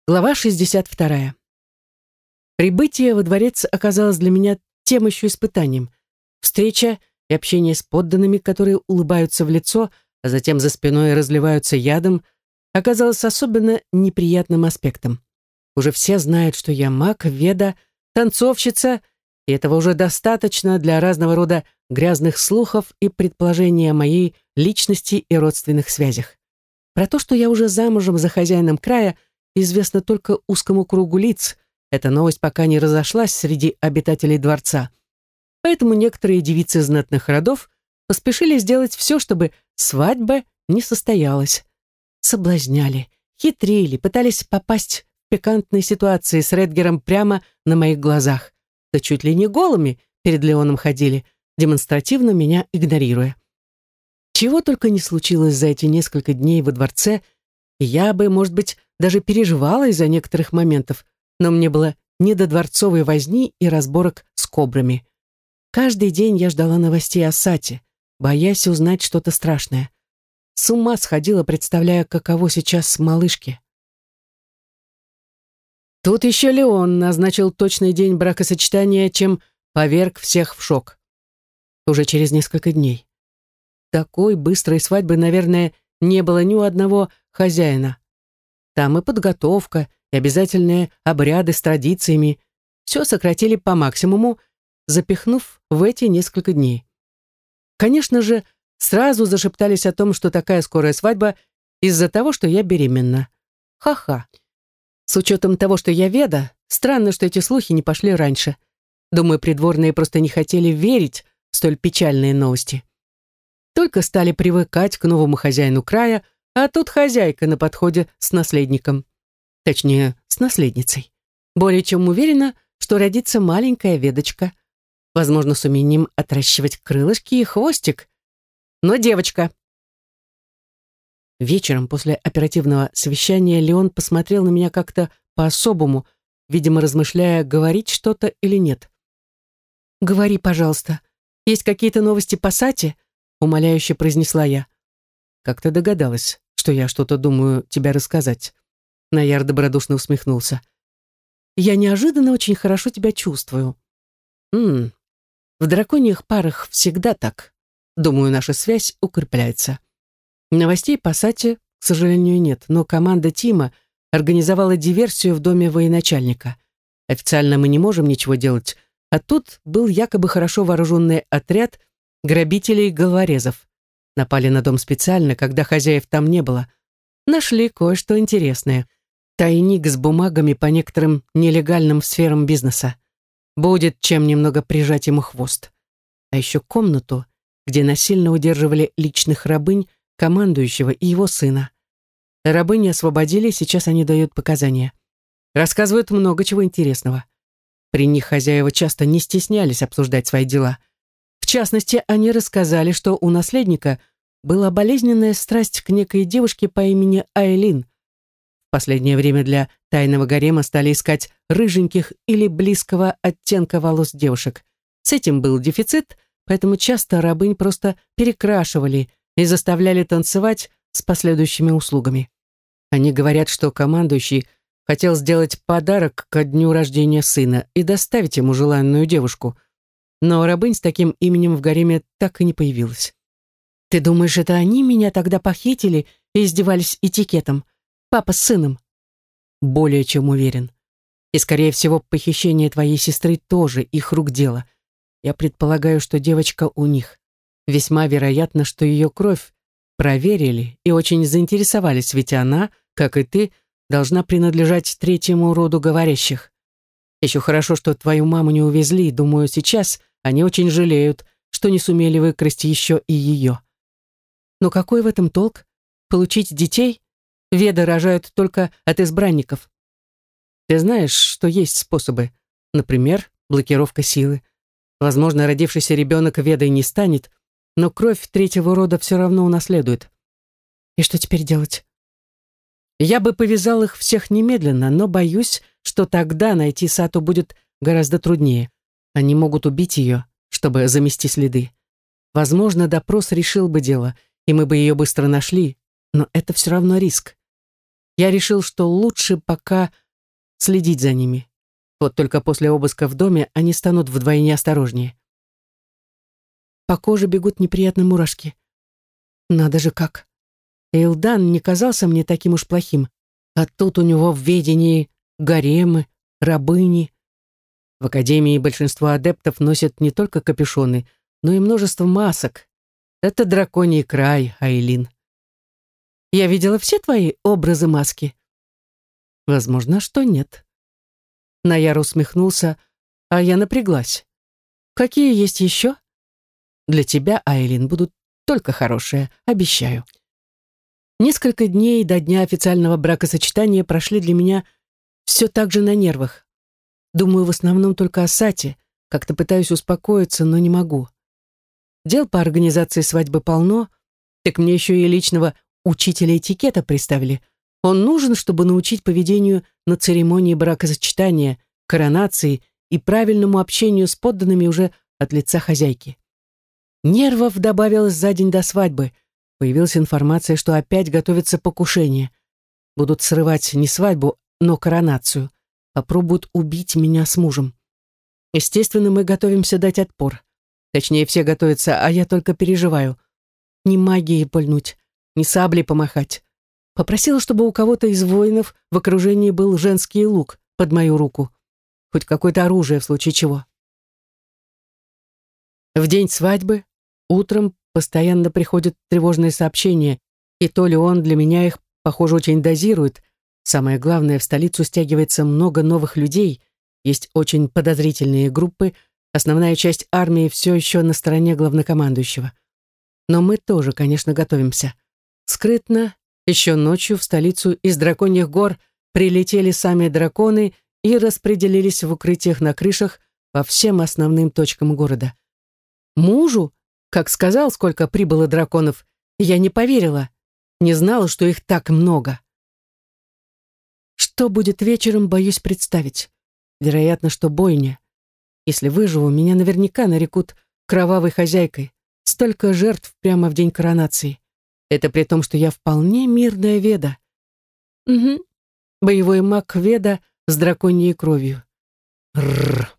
Глава 62. Прибытие во дворец оказалось для меня тем еще испытанием. Встреча и общение с подданными, которые улыбаются в лицо, а затем за спиной разливаются ядом, оказалось особенно неприятным аспектом. Уже все знают, что я маг, веда, танцовщица, и этого уже достаточно для разного рода грязных слухов и предположений о моей личности и родственных связях. Про то, что я уже замужем за хозяином края, известно только узкому кругу лиц. Эта новость пока не разошлась среди обитателей дворца. Поэтому некоторые девицы знатных родов поспешили сделать все, чтобы свадьба не состоялась. Соблазняли, хитрили, пытались попасть в пикантные ситуации с Редгером прямо на моих глазах. Да чуть ли не голыми перед Леоном ходили, демонстративно меня игнорируя. Чего только не случилось за эти несколько дней во дворце, и я бы, может быть, даже переживала из-за некоторых моментов, но мне было не до дворцовой возни и разборок с кобрами. Каждый день я ждала новостей о Сате, боясь узнать что-то страшное. С ума сходила, представляя, каково сейчас малышке. Тут еще Леон назначил точный день бракосочетания, чем поверг всех в шок. Уже через несколько дней. Такой быстрой свадьбы, наверное, не было ни у одного хозяина. Там и подготовка, и обязательные обряды с традициями. Все сократили по максимуму, запихнув в эти несколько дней. Конечно же, сразу зашептались о том, что такая скорая свадьба из-за того, что я беременна. Ха-ха. С учетом того, что я веда, странно, что эти слухи не пошли раньше. Думаю, придворные просто не хотели верить в столь печальные новости. Только стали привыкать к новому хозяину края, а тут хозяйка на подходе с наследником. Точнее, с наследницей. Более чем уверена, что родится маленькая ведочка. Возможно, с умением отращивать крылышки и хвостик. Но девочка. Вечером после оперативного совещания Леон посмотрел на меня как-то по-особому, видимо, размышляя, говорить что-то или нет. «Говори, пожалуйста. Есть какие-то новости по Сате?» — умоляюще произнесла я. «Как ты догадалась, что я что-то думаю тебе рассказать?» Наяр добродушно усмехнулся. «Я неожиданно очень хорошо тебя чувствую». В драконьих парах всегда так. Думаю, наша связь укрепляется. Новостей по Сате, к сожалению, нет, но команда Тима организовала диверсию в доме военачальника. Официально мы не можем ничего делать, а тут был якобы хорошо вооруженный отряд грабителей-головорезов. Напали на дом специально, когда хозяев там не было. Нашли кое-что интересное. Тайник с бумагами по некоторым нелегальным сферам бизнеса. Будет чем немного прижать ему хвост. А еще комнату, где насильно удерживали личных рабынь, командующего и его сына. Рабыни освободили, сейчас они дают показания. Рассказывают много чего интересного. При них хозяева часто не стеснялись обсуждать свои дела. В частности, они рассказали, что у наследника была болезненная страсть к некой девушке по имени Айлин. В последнее время для тайного гарема стали искать рыженьких или близкого оттенка волос девушек. С этим был дефицит, поэтому часто рабынь просто перекрашивали и заставляли танцевать с последующими услугами. Они говорят, что командующий хотел сделать подарок ко дню рождения сына и доставить ему желанную девушку, но рабынь с таким именем в гареме так и не появилась. «Ты думаешь, это они меня тогда похитили и издевались этикетом? Папа с сыном?» «Более чем уверен. И, скорее всего, похищение твоей сестры тоже их рук дело. Я предполагаю, что девочка у них. Весьма вероятно, что ее кровь проверили и очень заинтересовались, ведь она, как и ты, должна принадлежать третьему роду говорящих. Еще хорошо, что твою маму не увезли, думаю, сейчас они очень жалеют, что не сумели выкрасть еще и ее. Но какой в этом толк? Получить детей? Веды рожают только от избранников. Ты знаешь, что есть способы. Например, блокировка силы. Возможно, родившийся ребенок ведой не станет, но кровь третьего рода все равно унаследует. И что теперь делать? Я бы повязал их всех немедленно, но боюсь, что тогда найти Сату будет гораздо труднее. Они могут убить ее, чтобы замести следы. Возможно, допрос решил бы дело, и мы бы ее быстро нашли, но это все равно риск. Я решил, что лучше пока следить за ними. Вот только после обыска в доме они станут вдвойне осторожнее. По коже бегут неприятные мурашки. Надо же как. Эйлдан не казался мне таким уж плохим. А тут у него в ведении гаремы, рабыни. В академии большинство адептов носят не только капюшоны, но и множество масок. Это драконий край, Айлин. Я видела все твои образы маски. Возможно, что нет. Наяр усмехнулся, а я напряглась. Какие есть еще? Для тебя, Айлин, будут только хорошие, обещаю. Несколько дней до дня официального бракосочетания прошли для меня все так же на нервах. Думаю в основном только о Сате, как-то пытаюсь успокоиться, но не могу. Дел по организации свадьбы полно, так мне еще и личного учителя этикета приставили. Он нужен, чтобы научить поведению на церемонии бракосочетания, коронации и правильному общению с подданными уже от лица хозяйки. Нервов добавилось за день до свадьбы. Появилась информация, что опять готовится покушение. Будут срывать не свадьбу, но коронацию. Попробуют убить меня с мужем. Естественно, мы готовимся дать отпор. Точнее, все готовятся, а я только переживаю. Ни магией пальнуть, ни саблей помахать. Попросила, чтобы у кого-то из воинов в окружении был женский лук под мою руку. Хоть какое-то оружие в случае чего. В день свадьбы утром постоянно приходят тревожные сообщения, и то ли он для меня их, похоже, очень дозирует. Самое главное, в столицу стягивается много новых людей, есть очень подозрительные группы, основная часть армии все еще на стороне главнокомандующего. Но мы тоже, конечно, готовимся. Скрытно, еще ночью в столицу из драконьих гор прилетели сами драконы и распределились в укрытиях на крышах по всем основным точкам города. Мужу, как сказал, сколько прибыло драконов, я не поверила, не знала, что их так много. Что будет вечером, боюсь представить. Вероятно, что бойня. Если выживу, меня наверняка нарекут кровавой хозяйкой. Столько жертв прямо в день коронации. Это при том, что я вполне мирная веда. Угу. Боевой маг веда с драконьей кровью. Рррр.